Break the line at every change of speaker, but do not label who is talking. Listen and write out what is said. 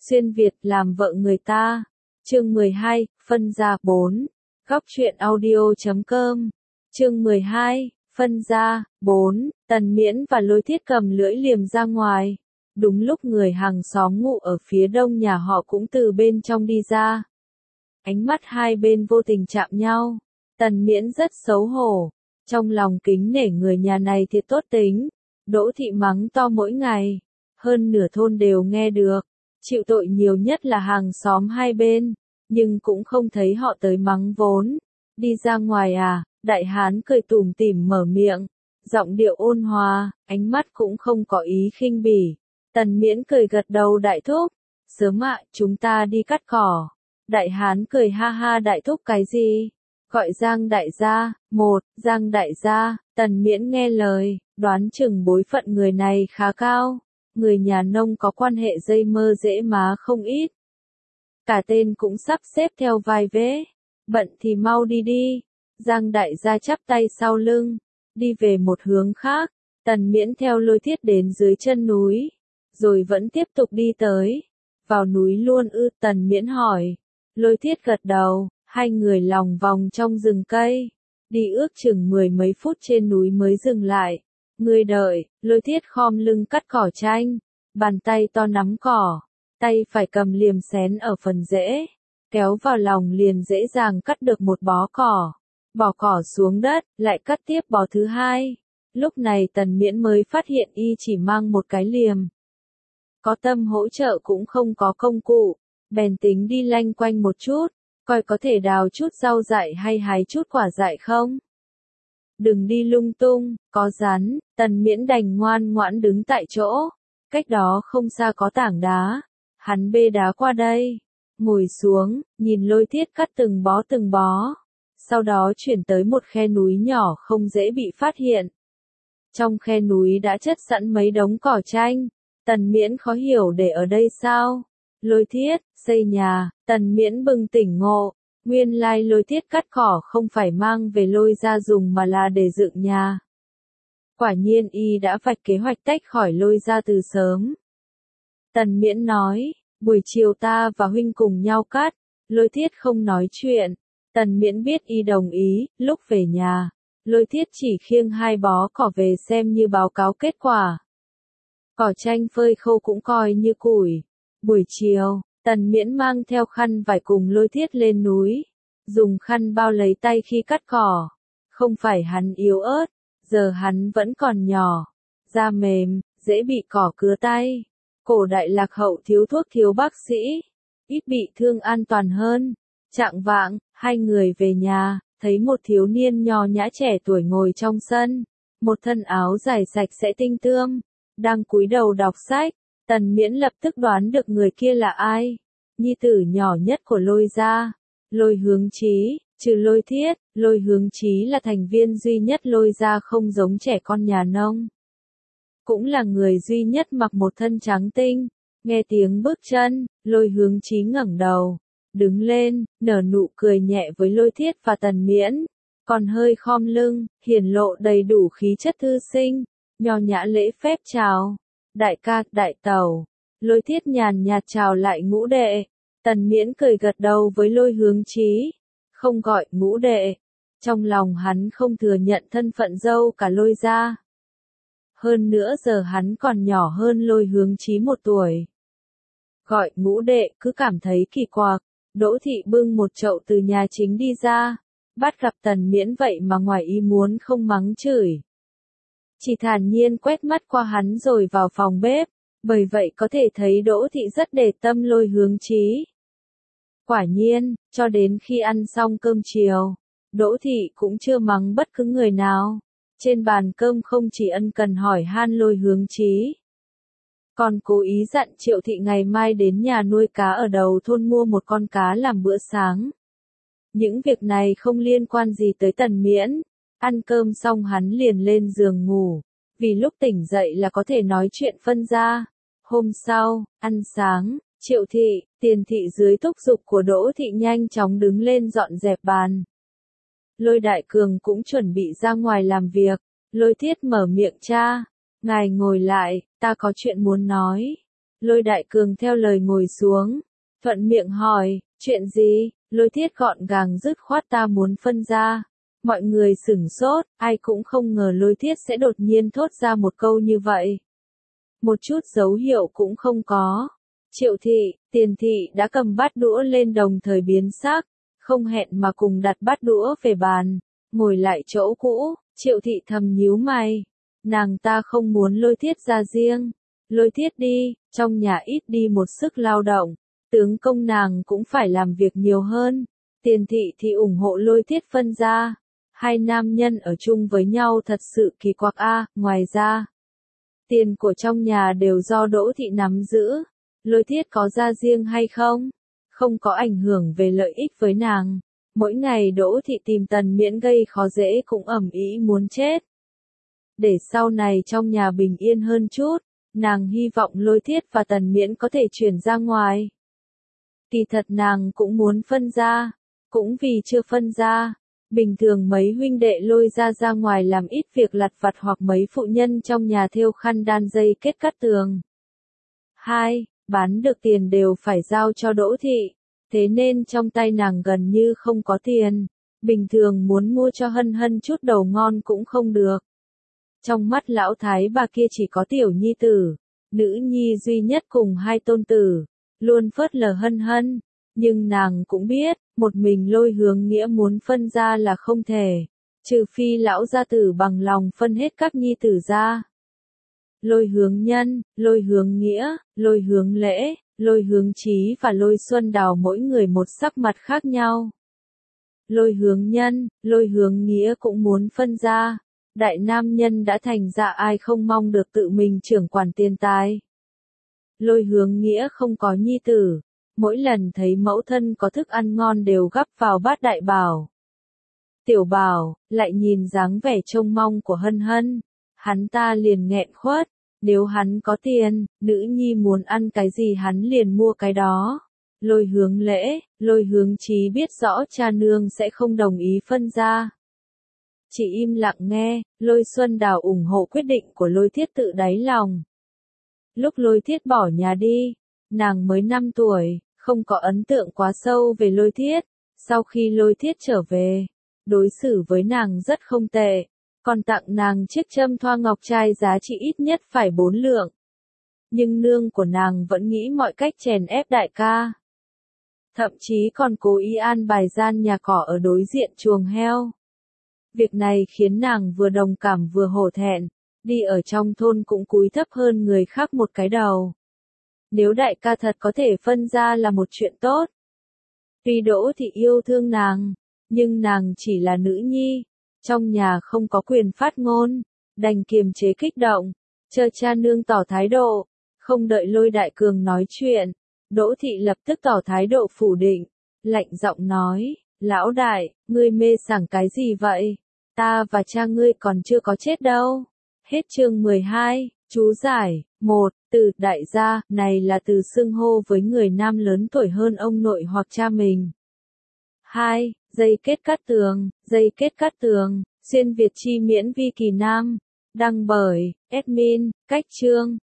xuyên Việt làm vợ người ta. Chương 12, phân gia 4. Góc truyện audio.com. Chương 12, phân gia 4. Tần Miễn và Lôi Thiết cầm lưỡi liềm ra ngoài. Đúng lúc người hàng xóm ngụ ở phía đông nhà họ cũng từ bên trong đi ra. Ánh mắt hai bên vô tình chạm nhau. Tần Miễn rất xấu hổ. Trong lòng kính nể người nhà này thiệt tốt tính. Đỗ thị mắng to mỗi ngày. Hơn nửa thôn đều nghe được. Chịu tội nhiều nhất là hàng xóm hai bên. Nhưng cũng không thấy họ tới mắng vốn. Đi ra ngoài à? Đại hán cười tủm tỉm mở miệng. Giọng điệu ôn hòa, ánh mắt cũng không có ý khinh bỉ. Tần Miễn cười gật đầu đại thúc. Sớm ạ, chúng ta đi cắt cỏ. Đại hán cười ha ha đại thúc cái gì? Gọi Giang đại gia. Giang đại gia. Tần Miễn nghe lời, đoán chừng bối phận người này khá cao. Người nhà nông có quan hệ dây mơ dễ má không ít. Cả tên cũng sắp xếp theo vai vế. Bận thì mau đi đi. Giang đại gia chắp tay sau lưng, đi về một hướng khác. Tần Miễn theo Lôi Thiết đến dưới chân núi, rồi vẫn tiếp tục đi tới. Vào núi luôn ư? Tần Miễn hỏi. Lôi Thiết gật đầu, hai người lòng vòng trong rừng cây. Đi ước chừng 10 mấy phút trên núi mới dừng lại. Người đợi. Lôi Thiết khom lưng cắt cỏ chanh. Bàn tay to nắm cỏ, tay phải cầm liềm xén ở phần rễ. Kéo vào lòng liền dễ dàng cắt được một bó cỏ. Bỏ cỏ xuống đất, lại cắt tiếp bó thứ hai. Lúc này Tần Miễn mới phát hiện y chỉ mang một cái liềm. Có tâm hỗ trợ cũng không có công cụ. Bèn tính đi lanh quanh một chút, coi có thể đào chút rau dại hay hái chút quả dại không. Đừng đi lung tung, có rắn. Tần Miễn đành ngoan ngoãn đứng tại chỗ. Cách đó không xa có tảng đá. Hắn bê đá qua đây, ngồi xuống, nhìn Lôi Thiết cắt từng bó. Sau đó chuyển tới một khe núi nhỏ không dễ bị phát hiện. Trong khe núi đã chất sẵn mấy đống cỏ chanh. Tần Miễn khó hiểu để ở đây sao? Lôi Thiết, xây nhà. Tần Miễn bừng tỉnh ngộ. Nguyên lai Lôi Thiết cắt cỏ không phải mang về Lôi ra dùng mà là để dựng nhà. Quả nhiên y đã vạch kế hoạch tách khỏi Lôi ra từ sớm. Tần Miễn nói, buổi chiều ta và huynh cùng nhau cắt. Lôi Thiết không nói chuyện. Tần Miễn biết y đồng ý. Lúc về nhà, Lôi Thiết chỉ khiêng 2 bó cỏ về xem như báo cáo kết quả. Cỏ chanh phơi khô cũng coi như củi. Buổi chiều, Tần Miễn mang theo khăn vải cùng Lôi Thiết lên núi. Dùng khăn bao lấy tay khi cắt cỏ. Không phải hắn yếu ớt, giờ hắn vẫn còn nhỏ. Da mềm, dễ bị cỏ cứa tay. Cổ đại lạc hậu thiếu thuốc thiếu bác sĩ. Ít bị thương an toàn hơn. Chạng vạng, hai người về nhà, thấy một thiếu niên nho nhã trẻ tuổi ngồi trong sân. Một thân áo dài sạch sẽ tinh tươm. Đang cúi đầu đọc sách. Tần Miễn lập tức đoán được người kia là ai. Nhi tử nhỏ nhất của Lôi gia. Lôi Hướng Chí. Trừ Lôi Thiết, Lôi Hướng Chí là thành viên duy nhất Lôi gia không giống trẻ con nhà nông. Cũng là người duy nhất mặc một thân trắng tinh. Nghe tiếng bước chân, Lôi Hướng Chí ngẩng đầu, đứng lên, nở nụ cười nhẹ với Lôi Thiết và Tần Miễn. Còn hơi khom lưng, hiển lộ đầy đủ khí chất thư sinh, nho nhã lễ phép chào. Đại ca, đại tẩu. Lôi Thiết nhàn nhạt chào lại ngũ đệ. Tần Miễn cười gật đầu với Lôi Hướng Chí. Không gọi ngũ đệ. Trong lòng hắn không thừa nhận thân phận dâu cả Lôi gia. Hơn nữa giờ hắn còn nhỏ hơn Lôi Hướng Chí 1 tuổi. Gọi ngũ đệ cứ cảm thấy kỳ quặc. Đỗ thị bưng một chậu từ nhà chính đi ra. Bắt gặp Tần Miễn vậy mà ngoài ý muốn không mắng chửi. Chỉ thản nhiên quét mắt qua hắn rồi vào phòng bếp. Bởi vậy có thể thấy Đỗ thị rất để tâm Lôi Hướng Chí. Quả nhiên, cho đến khi ăn xong cơm chiều, Đỗ thị cũng chưa mắng bất cứ người nào. Trên bàn cơm không chỉ ân cần hỏi han Lôi Hướng Chí, còn cố ý dặn Triệu thị ngày mai đến nhà nuôi cá ở đầu thôn mua một con cá làm bữa sáng. Những việc này không liên quan gì tới Tần Miễn. Ăn cơm xong hắn liền lên giường ngủ, vì lúc tỉnh dậy là có thể nói chuyện phân gia. Hôm sau, ăn sáng, Triệu thị, Tiền thị dưới thúc giục của Đỗ thị nhanh chóng đứng lên dọn dẹp bàn. Lôi Đại Cường cũng chuẩn bị ra ngoài làm việc. Lôi Thiết mở miệng cha. Ngài ngồi lại, ta có chuyện muốn nói. Lôi Đại Cường theo lời ngồi xuống, thuận miệng hỏi, chuyện gì? Lôi Thiết gọn gàng dứt khoát, ta muốn phân ra. Mọi người sửng sốt, ai cũng không ngờ Lôi Thiết sẽ đột nhiên thốt ra một câu như vậy. Một chút dấu hiệu cũng không có. Triệu Thị, Tiền Thị đã cầm bát đũa lên đồng thời biến sắc, không hẹn mà cùng đặt bát đũa về bàn, ngồi lại chỗ cũ. Triệu Thị thầm nhíu mày, nàng ta không muốn Lôi Thiết ra riêng. Lôi Thiết đi, trong nhà ít đi một sức lao động, tướng công nàng cũng phải làm việc nhiều hơn. Tiền Thị thì ủng hộ Lôi Thiết phân ra. Hai nam nhân ở chung với nhau thật sự kỳ quặc a. Ngoài ra, tiền của trong nhà đều do Đỗ Thị nắm giữ. Lôi Thiết có ra riêng hay không? Không có ảnh hưởng về lợi ích với nàng. Mỗi ngày Đỗ Thị tìm Tần Miễn gây khó dễ cũng ầm ĩ muốn chết. Để sau này trong nhà bình yên hơn chút, nàng hy vọng Lôi Thiết và Tần Miễn có thể chuyển ra ngoài. Kỳ thật nàng cũng muốn phân ra, cũng vì chưa phân ra. Bình thường mấy huynh đệ lôi ra ngoài làm ít việc lặt vặt hoặc mấy phụ nhân trong nhà thêu khăn đan dây kết cắt tường. 2. Bán được tiền đều phải giao cho Đỗ Thị, thế nên trong tay nàng gần như không có tiền. Bình thường muốn mua cho Hân Hân chút đầu ngon cũng không được. Trong mắt lão thái bà kia chỉ có tiểu nhi tử, nữ nhi duy nhất cùng hai tôn tử, luôn phớt lờ Hân Hân. Nhưng nàng cũng biết, một mình Lôi Hướng Nghĩa muốn phân ra là không thể, trừ phi lão gia tử bằng lòng phân hết các nhi tử ra. Lôi Hướng Nhân, Lôi Hướng Nghĩa, Lôi Hướng Lễ, Lôi Hướng Chí và Lôi Xuân Đào mỗi người một sắc mặt khác nhau. Lôi Hướng Nhân, Lôi Hướng Nghĩa cũng muốn phân ra. Đại nam nhân đã thành ra ai không mong được tự mình trưởng quản tiền tài. Lôi Hướng Nghĩa không có nhi tử, mỗi lần thấy mẫu thân có thức ăn ngon đều gắp vào bát Đại Bảo. Tiểu Bảo, lại nhìn dáng vẻ trông mong của Hân Hân, hắn ta liền nghẹn khuất, nếu hắn có tiền, nữ nhi muốn ăn cái gì hắn liền mua cái đó. Lôi Hướng Lễ, Lôi Hướng Chí biết rõ cha nương sẽ không đồng ý phân ra. Chỉ im lặng nghe. Lôi Xuân Đào ủng hộ quyết định của Lôi Thiết tự đáy lòng. Lúc Lôi Thiết bỏ nhà đi, nàng mới 5 tuổi, không có ấn tượng quá sâu về Lôi Thiết. Sau khi Lôi Thiết trở về, đối xử với nàng rất không tệ, còn tặng nàng chiếc châm thoa ngọc trai giá trị ít nhất phải 4 lượng. Nhưng nương của nàng vẫn nghĩ mọi cách chèn ép đại ca. Thậm chí còn cố ý an bài gian nhà cỏ ở đối diện chuồng heo. Việc này khiến nàng vừa đồng cảm vừa hổ thẹn, đi ở trong thôn cũng cúi thấp hơn người khác một cái đầu. Nếu đại ca thật có thể phân ra là một chuyện tốt. Tuy Đỗ Thị yêu thương nàng, nhưng nàng chỉ là nữ nhi, trong nhà không có quyền phát ngôn, đành kiềm chế kích động, chờ cha nương tỏ thái độ. Không đợi Lôi Đại Cường nói chuyện, Đỗ Thị lập tức tỏ thái độ phủ định, lạnh giọng nói, lão đại, ngươi mê sảng cái gì vậy? Ta và cha ngươi còn chưa có chết đâu. Hết chương 12, chú giải. 1. Từ đại gia, này là từ xưng hô với người nam lớn tuổi hơn ông nội hoặc cha mình. 2. Dây kết cắt tường, dây kết cắt tường, xuyên Việt chi miễn vi kỳ nam. Đăng bởi, admin, cách chương.